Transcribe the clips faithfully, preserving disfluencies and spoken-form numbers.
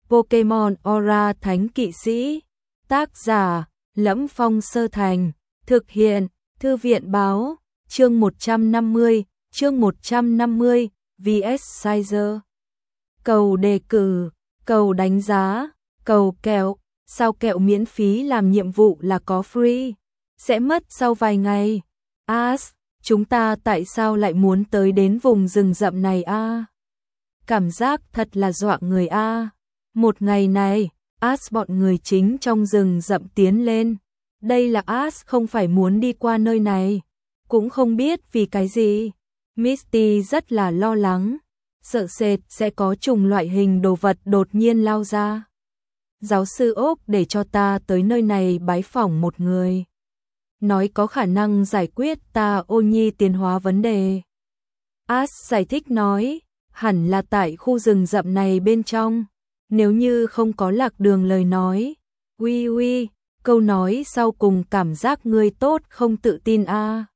Pokemon Aura Thánh Kỵ Sĩ. Tác giả: Lẫm Phong Sơ Thành. Thực hiện: Thư viện báo. Chương một trăm năm mươi, chương một trăm năm mươi, vê ét Sizer. Cầu đề cử, cầu đánh giá, cầu kẹo. Sao kẹo miễn phí làm nhiệm vụ là có free? Sẽ mất sau vài ngày. As, chúng ta tại sao lại muốn tới đến vùng rừng rậm này a? Cảm giác thật là dọa người a. Một ngày này, As bọn người chính trong rừng rậm tiến lên. Đây là As không phải muốn đi qua nơi này, cũng không biết vì cái gì. Misty rất là lo lắng, sợ sệt sẽ có trùng loại hình đồ vật đột nhiên lao ra. Giáo sư Ốc để cho ta tới nơi này bái phỏng một người, nói có khả năng giải quyết ta ô nhi tiến hóa vấn đề. As giải thích nói, hẳn là tại khu rừng rậm này bên trong, nếu như không có lạc đường lời nói. Uy uy, câu nói sau cùng cảm giác ngươi tốt không tự tin a. À.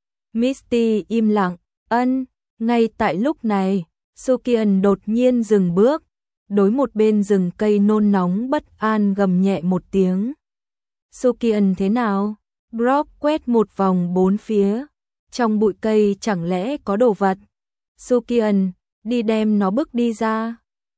Misty im lặng, ân, ngay tại lúc này, Sukian đột nhiên dừng bước, đối một bên rừng cây nôn nóng bất an gầm nhẹ một tiếng. Sukian thế nào? Brock quét một vòng bốn phía, trong bụi cây chẳng lẽ có đồ vật? Sukian, đi đem nó bước đi ra.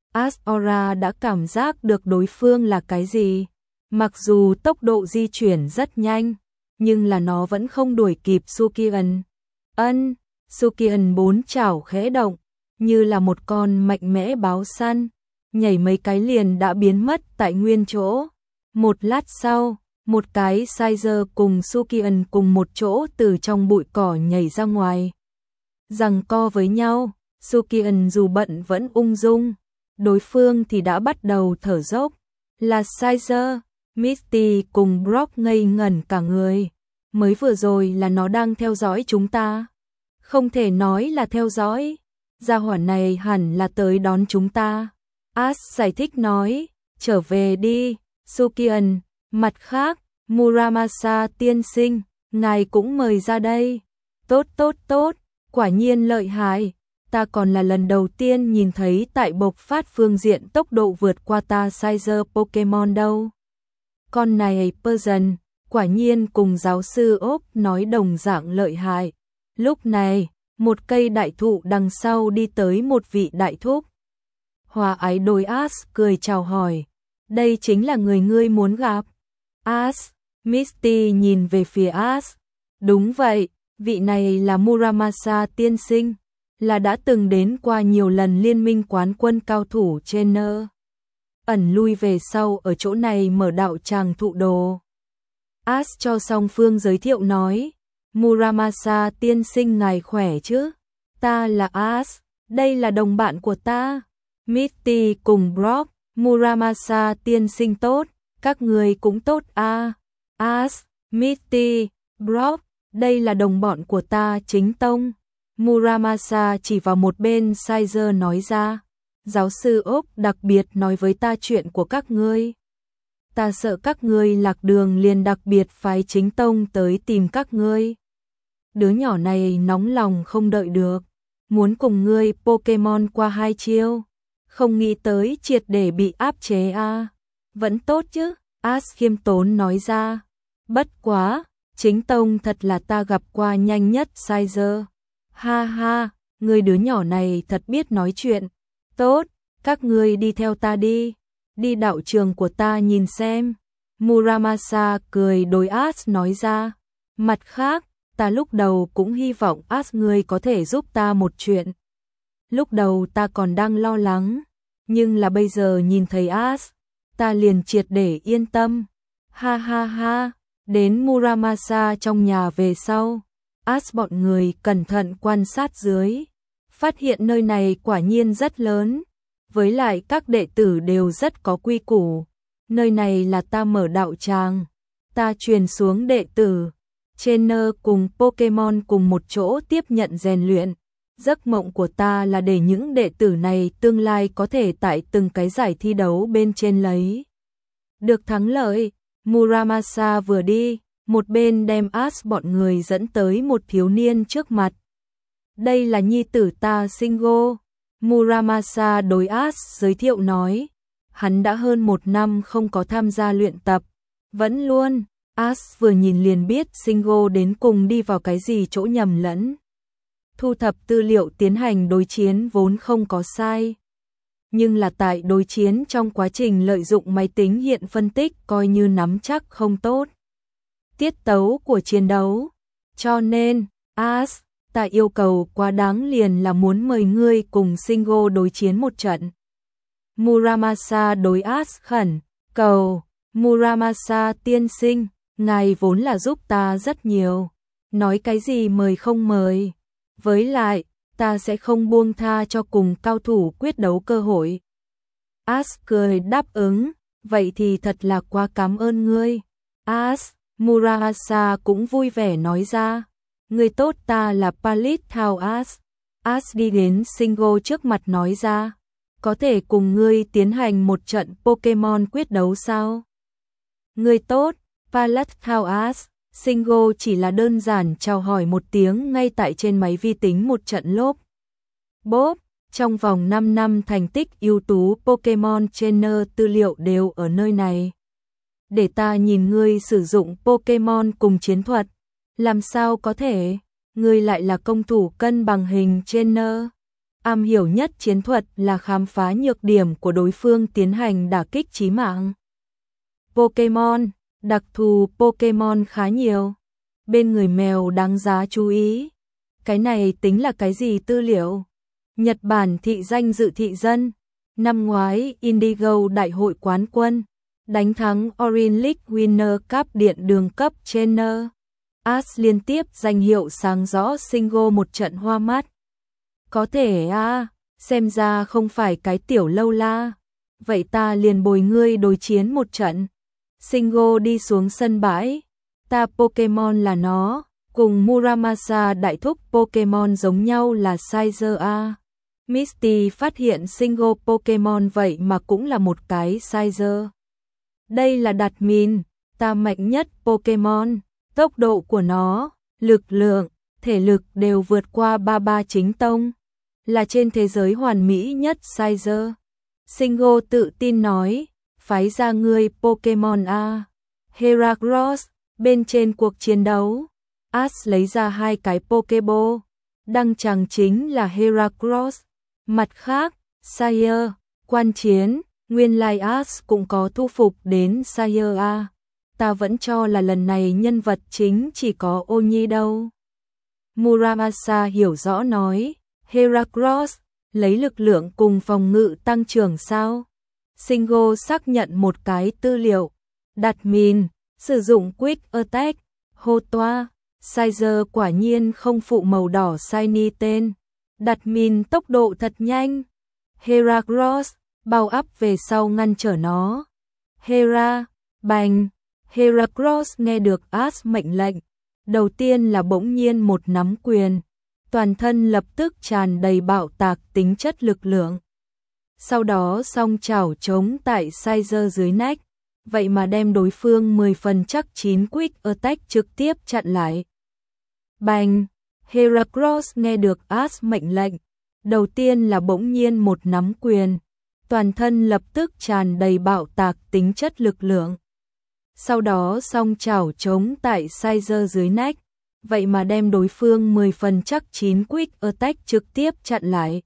As-Aura đã cảm giác được đối phương là cái gì. Mặc dù tốc độ di chuyển rất nhanh, nhưng là nó vẫn không đuổi kịp Sukian. Ân, Sukian bốn chảo khẽ động, như là một con mạnh mẽ báo săn, nhảy mấy cái liền đã biến mất tại nguyên chỗ. Một lát sau, một cái Sizer cùng Sukian cùng một chỗ từ trong bụi cỏ nhảy ra ngoài. Giằng co với nhau, Sukian dù bận vẫn ung dung, đối phương thì đã bắt đầu thở dốc. Là Sizer. Misty cùng Brock ngây ngẩn cả người. Mới vừa rồi là nó đang theo dõi chúng ta. Không thể nói là theo dõi. Gia hỏa này hẳn là tới đón chúng ta. As giải thích nói, trở về đi, Sukian. Mặt khác, Muramasa tiên sinh, ngài cũng mời ra đây. Tốt tốt tốt, quả nhiên lợi hại. Ta còn là lần đầu tiên nhìn thấy tại bộc phát phương diện tốc độ vượt qua ta Sizer Pokemon đâu. Con này Persian, quả nhiên cùng giáo sư Ốc nói đồng dạng lợi hại. Lúc này, một cây đại thụ đằng sau đi tới một vị đại thúc. Hòa ái đôi As cười chào hỏi, đây chính là người ngươi muốn gặp. As, Misty nhìn về phía As. Đúng vậy, vị này là Muramasa tiên sinh, là đã từng đến qua nhiều lần liên minh quán quân cao thủ trên nơ. Ẩn lui về sau ở chỗ này mở đạo tràng thụ đồ. As cho song phương giới thiệu nói, Muramasa tiên sinh ngài khỏe chứ? Ta là As, đây là đồng bạn của ta. Misty cùng Brock, Muramasa tiên sinh tốt, các người cũng tốt a. À. As, Misty, Brock, đây là đồng bọn của ta chính tông. Muramasa chỉ vào một bên Sizer nói ra. Giáo sư Ốc đặc biệt nói với ta chuyện của các ngươi. Ta sợ các ngươi lạc đường liền đặc biệt phái chính tông tới tìm các ngươi. Đứa nhỏ này nóng lòng không đợi được, muốn cùng ngươi Pokemon qua hai chiêu. Không nghĩ tới triệt để bị áp chế a. À. Vẫn tốt chứ, As khiêm tốn nói ra. Bất quá, chính tông thật là ta gặp qua nhanh nhất Sizer. Ha ha, ngươi đứa nhỏ này thật biết nói chuyện. Tốt, các ngươi đi theo ta đi, đi đạo trường của ta nhìn xem. Muramasa cười đối As nói ra. Mặt khác, ta lúc đầu cũng hy vọng As ngươi có thể giúp ta một chuyện. Lúc đầu ta còn đang lo lắng, nhưng là bây giờ nhìn thấy As, ta liền triệt để yên tâm. Ha ha ha, đến Muramasa trong nhà về sau, As bọn người cẩn thận quan sát dưới, phát hiện nơi này quả nhiên rất lớn, với lại các đệ tử đều rất có quy củ. Nơi này là ta mở đạo tràng, ta truyền xuống đệ tử, trainer cùng Pokemon cùng một chỗ tiếp nhận rèn luyện. Giấc mộng của ta là để những đệ tử này tương lai có thể tại từng cái giải thi đấu bên trên lấy được thắng lợi. Muramasa vừa đi, một bên đem As bọn người dẫn tới một thiếu niên trước mặt. Đây là nhi tử ta Shingo. Muramasa đối As giới thiệu nói. hắn đã hơn một năm không có tham gia luyện tập, vẫn luôn, Ash vừa nhìn liền biết Shingo đến cùng đi vào cái gì chỗ nhầm lẫn. Thu thập tư liệu tiến hành đối chiến vốn không có sai. Nhưng là tại đối chiến trong quá trình lợi dụng máy tính hiện phân tích coi như nắm chắc không tốt tiết tấu của chiến đấu. Cho nên, Ash, ta yêu cầu quá đáng liền là muốn mời ngươi cùng Shingo đối chiến một trận. Muramasa đối Ash khẩn cầu, Muramasa tiên sinh, ngài vốn là giúp ta rất nhiều, nói cái gì mời không mời, với lại, ta sẽ không buông tha cho cùng cao thủ quyết đấu cơ hội. Ash cười đáp ứng, vậy thì thật là quá cảm ơn ngươi. Ash, Muramasa cũng vui vẻ nói ra, người tốt ta là Palit Thao Ash. Ash đi đến Shingo trước mặt nói ra, có thể cùng ngươi tiến hành một trận Pokemon quyết đấu sao? Người tốt, Palit Thao Ash. Shingo chỉ là đơn giản chào hỏi một tiếng ngay tại trên máy vi tính một trận lốp. Bốp, trong vòng năm năm thành tích ưu tú Pokemon Trainer tư liệu đều ở nơi này. Để ta nhìn ngươi sử dụng Pokemon cùng chiến thuật. Làm sao có thể, ngươi lại là công thủ cân bằng hình Trainer. Am hiểu nhất chiến thuật là khám phá nhược điểm của đối phương tiến hành đả kích chí mạng. Pokemon, đặc thù Pokemon khá nhiều. Bên người mèo đáng giá chú ý. Cái này tính là cái gì tư liệu? Nhật Bản thị danh dự thị dân. Năm ngoái Indigo đại hội quán quân. Đánh thắng Orange League Winner Cup điện đường cấp Trainer. Ash liên tiếp danh hiệu sáng rõ Shingo một trận hoa mắt. Có thể à, xem ra không phải cái tiểu lâu la. Vậy ta liền bồi ngươi đối chiến một trận. Shingo đi xuống sân bãi. Ta Pokemon là nó, cùng Muramasa đại thúc Pokemon giống nhau là Sizer A. Misty phát hiện Shingo Pokemon vậy mà cũng là một cái Sizer. Đây là Đạt Min, ta mạnh nhất Pokemon, tốc độ của nó, lực lượng, thể lực đều vượt qua ba ba chính tông, là trên thế giới hoàn mỹ nhất Sizer. Shingo tự tin nói, phái ra ngươi Pokemon A. Heracross, bên trên cuộc chiến đấu, Ash lấy ra hai cái Pokeball, đăng tràng chính là Heracross. Mặt khác, Sire, quan chiến, nguyên lai Ash cũng có thu phục đến Sire A. Ta vẫn cho là lần này nhân vật chính chỉ có Ô Nhi đâu. Muramasa hiểu rõ nói, Heracross, lấy lực lượng cùng phòng ngự tăng trưởng sao? Shingo xác nhận một cái tư liệu. Đạt Min, sử dụng Quick Attack, hô toa, Sizer quả nhiên không phụ màu đỏ shiny tên. Đạt Min tốc độ thật nhanh. Heracross, bao ắp về sau ngăn trở nó. Hera, bành. Heracross nghe được Ash mệnh lệnh. Đầu tiên là bỗng nhiên một nắm quyền. Toàn thân lập tức tràn đầy bạo tạc tính chất lực lượng. Sau đó song chảo chống tại Sizer dưới nách. Vậy mà đem đối phương mười phần chắc chín Quick Attack trực tiếp chặn lại. Bành! Heracross nghe được Ash mệnh lệnh. Đầu tiên là bỗng nhiên một nắm quyền. Toàn thân lập tức tràn đầy bạo tạc tính chất lực lượng. Sau đó song chảo chống tại Sizer dưới nách. Vậy mà đem đối phương mười phần chắc chín Quick Attack trực tiếp chặn lại.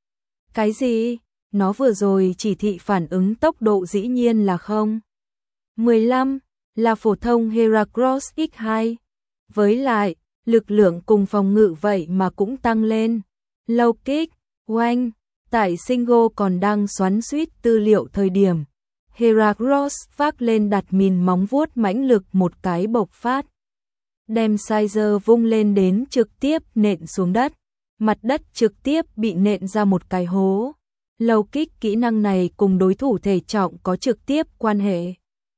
Cái gì? Nó vừa rồi chỉ thị phản ứng tốc độ dĩ nhiên là không. mười lăm là phổ thông Heracross nhân hai. Với lại, lực lượng cùng phòng ngự vậy mà cũng tăng lên. Low kick, oanh, tại Shingo còn đang xoắn xuýt tư liệu thời điểm. Heracross vác lên Đạt Min móng vuốt mãnh lực một cái bộc phát. Đem Sizer vung lên đến trực tiếp nện xuống đất. Mặt đất trực tiếp bị nện ra một cái hố. Low kick kỹ năng này cùng đối thủ thể trọng có trực tiếp quan hệ.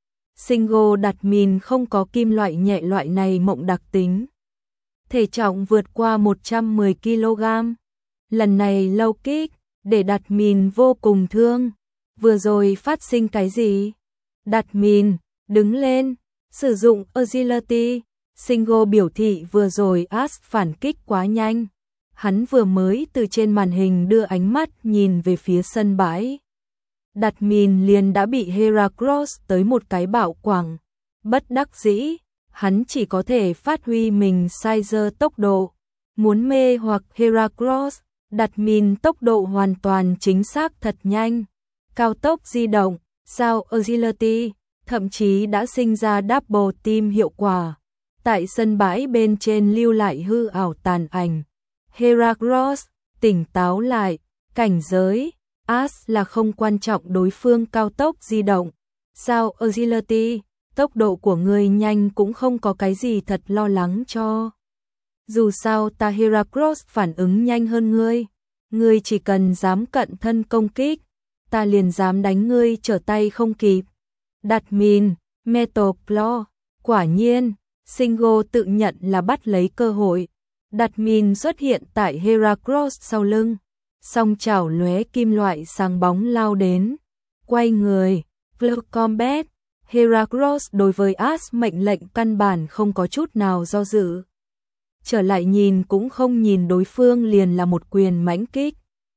Shingo Đạt Min không có kim loại nhẹ loại này mộng đặc tính. Thể trọng vượt qua một trăm mười ki lô gam. Lần này low kick, để Đạt Min vô cùng thương. Vừa rồi phát sinh cái gì? Đạt Min, đứng lên, sử dụng agility. Shingo biểu thị vừa rồi Ash phản kích quá nhanh. Hắn vừa mới từ trên màn hình đưa ánh mắt nhìn về phía sân bãi. Đặt mìn liền đã bị Heracross tới một cái bạo quẳng. Bất đắc dĩ, hắn chỉ có thể phát huy mình sai dơ tốc độ. Muốn mê hoặc Heracross, đặt mìn tốc độ hoàn toàn chính xác thật nhanh. Cao tốc di động, sao agility, thậm chí đã sinh ra double team hiệu quả. Tại sân bãi bên trên lưu lại hư ảo tàn ảnh. Heracross, tỉnh táo lại, cảnh giới, As là không quan trọng đối phương cao tốc di động. Sao agility, tốc độ của người nhanh cũng không có cái gì thật lo lắng cho. Dù sao ta Heracross phản ứng nhanh hơn ngươi. Ngươi chỉ cần dám cận thân công kích, ta liền dám đánh ngươi trở tay không kịp. Đặt mìn, Metal Claw, quả nhiên, Shingo tự nhận là bắt lấy cơ hội. Đặt mìn xuất hiện tại Heracross sau lưng, song chảo lóe kim loại sáng bóng lao đến. Quay người, Close Combat, Heracross đối với As mệnh lệnh căn bản không có chút nào do dự. Trở lại nhìn cũng không nhìn đối phương liền là một quyền mãnh kích.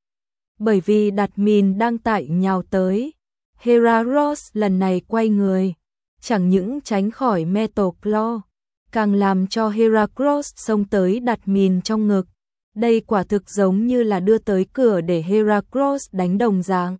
Bởi vì đặt mìn đang tại nhào tới, Heracross lần này quay người, chẳng những tránh khỏi Metal Claw, càng làm cho Heracross xông tới đặt mìn trong ngực. Đây quả thực giống như là đưa tới cửa để Heracross đánh đồng dạng.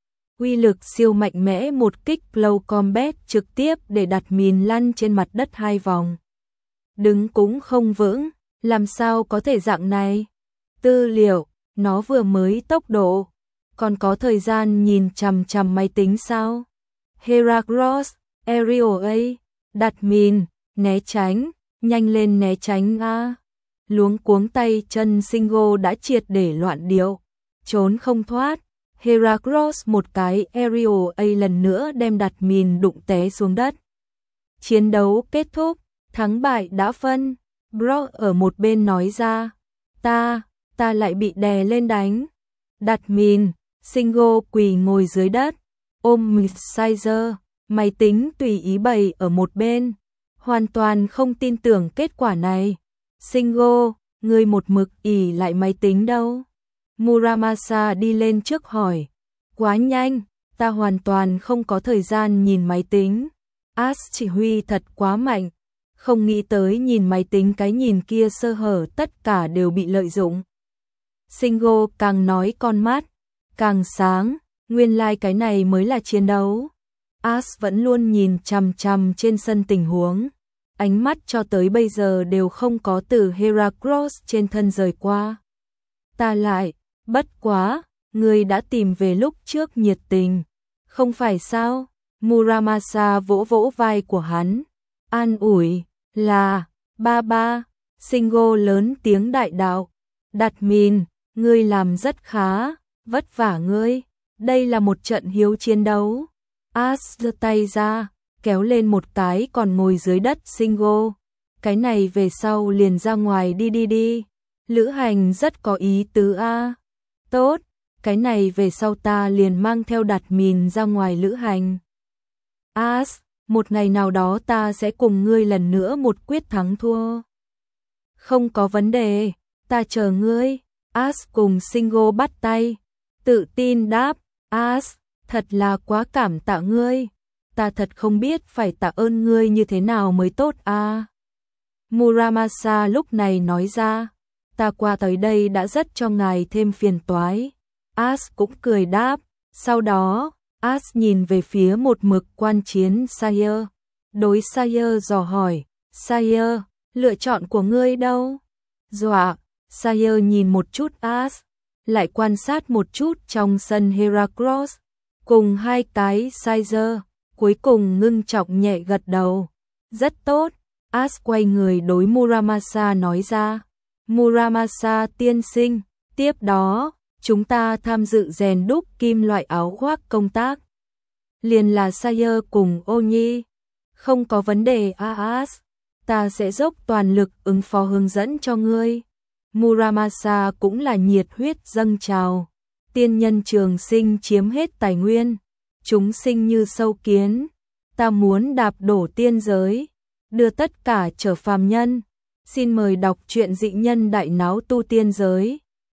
Uy lực siêu mạnh mẽ, một kích Close Combat trực tiếp để đặt mìn lăn trên mặt đất hai vòng. Đứng cũng không vững, làm sao có thể dạng này? Tư liệu, nó vừa mới tốc độ, còn có thời gian nhìn chằm chằm máy tính sao? Heracross, Aerial A, đặt mìn, né tránh, nhanh lên né tránh a. Luống cuống tay chân Shingo đã triệt để loạn điệu, trốn không thoát. Heracross một cái Aerial A lần nữa đem đặt mìn đụng té xuống đất. Chiến đấu kết thúc, thắng bại đã phân. Brock ở một bên nói ra, ta, ta lại bị đè lên đánh. Đặt mìn, Shingo quỳ ngồi dưới đất, ôm Midsizer, máy tính tùy ý bày ở một bên, hoàn toàn không tin tưởng kết quả này. Shingo, ngươi một mực ỉ lại máy tính đâu? Muramasa đi lên trước hỏi. Quá nhanh, ta hoàn toàn không có thời gian nhìn máy tính. As chỉ huy thật quá mạnh, không nghĩ tới nhìn máy tính cái nhìn kia sơ hở tất cả đều bị lợi dụng. Shingo càng nói con mắt càng sáng, nguyên lai like cái này mới là chiến đấu. As vẫn luôn nhìn chằm chằm trên sân tình huống, ánh mắt cho tới bây giờ đều không có từ Heracross trên thân rời qua. Ta lại, bất quá, ngươi đã tìm về lúc trước nhiệt tình, không phải sao? Muramasa vỗ vỗ vai của hắn, an ủi, là, ba ba. Shingo lớn tiếng đại đạo, đặt mìn, ngươi làm rất khá, vất vả ngươi, đây là một trận hiếu chiến đấu. As giơ tay ra, kéo lên một cái còn ngồi dưới đất Shingo, cái này về sau liền ra ngoài đi đi đi, lữ hành rất có ý tứ a. Tốt, cái này về sau ta liền mang theo đặt mìn ra ngoài lữ hành. As, một ngày nào đó ta sẽ cùng ngươi lần nữa một quyết thắng thua. Không có vấn đề, ta chờ ngươi. As cùng Shingo bắt tay, tự tin đáp, As, thật là quá cảm tạ ngươi. Ta thật không biết phải tạ ơn ngươi như thế nào mới tốt a. À. Muramasa lúc này nói ra, ta qua tới đây đã rất cho ngài thêm phiền toái. As cũng cười đáp, sau đó, As nhìn về phía một mực quan chiến Sire. Đối Sire dò hỏi, Sire, lựa chọn của ngươi đâu? Dọa, Sire nhìn một chút As, lại quan sát một chút trong sân Heracross, cùng hai cái Sire, cuối cùng ngưng trọng nhẹ gật đầu. Rất tốt, As quay người đối Muramasa nói ra. Muramasa tiên sinh, tiếp đó, chúng ta tham dự rèn đúc kim loại áo khoác công tác. Liền là Sire cùng Ô Nhi. Không có vấn đề a As, ta sẽ dốc toàn lực ứng phó hướng dẫn cho ngươi. Muramasa cũng là nhiệt huyết dâng trào. Tiên nhân trường sinh chiếm hết tài nguyên, chúng sinh như sâu kiến. Ta muốn đạp đổ tiên giới, đưa tất cả trở phàm nhân. Xin mời đọc truyện Dị Nhân Đại Náo Tu Tiên Giới.